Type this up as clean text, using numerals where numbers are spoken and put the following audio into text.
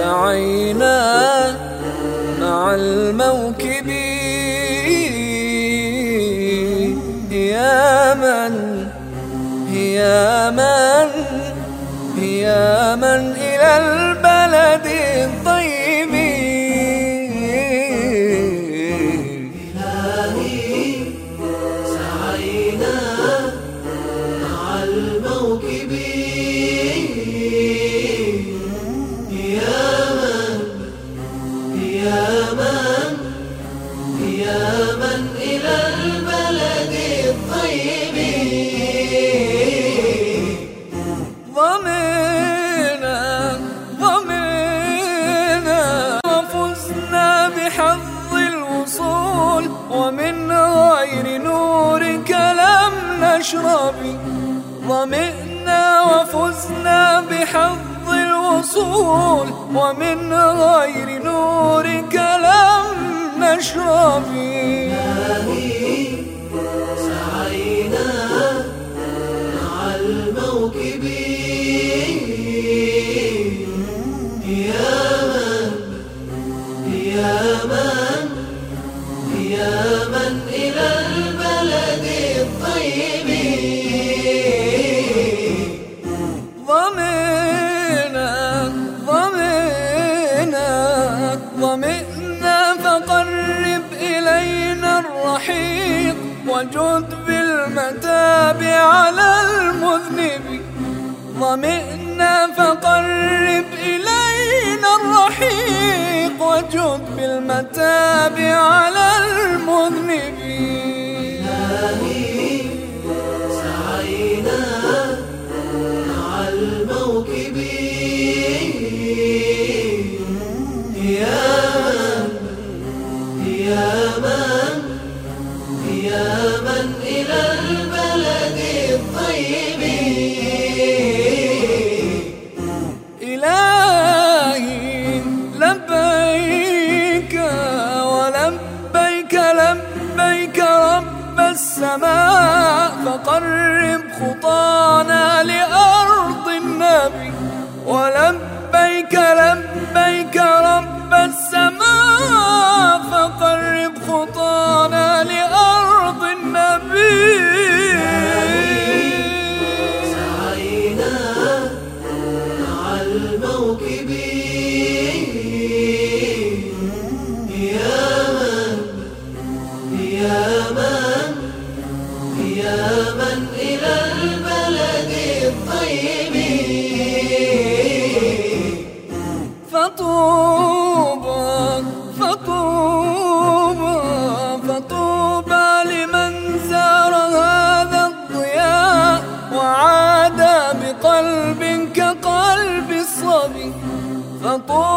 سعينا مع الموكب هي من إلى البلد الطيب. إلهي سعينا مع الموكب هي من إلى البلد الطيب. ضمنا وفزنا بحظ الوصول، ومن غير نورك لم نشرب. ضمنا وفزنا بحظ الوصول، ومن غير نورك لم نشرب. إلهي سعينا مع الموكب هي من إلى البلد الطيب. ضمنا فقرب إلينا الرحيق، وجد بالمتاب على المذنب. ضمنا فقرب إلينا الرحيق، وجد بالمتاب على المذنب. إلهي سعينا مع الموكب هي من إلى البلد الطيب. إلهي لبيك ولبيك لبيك رب السماء، فقرب خطانا لأرض النبي. ولبيك لبيك رب السماء، فقرب خطانا لأرض النبي. سعينا مع الموكب هي من إلى البلد الطيب. فطوبى لمن زار هذا الضياء، وعاد بقلب كقلب الصبي.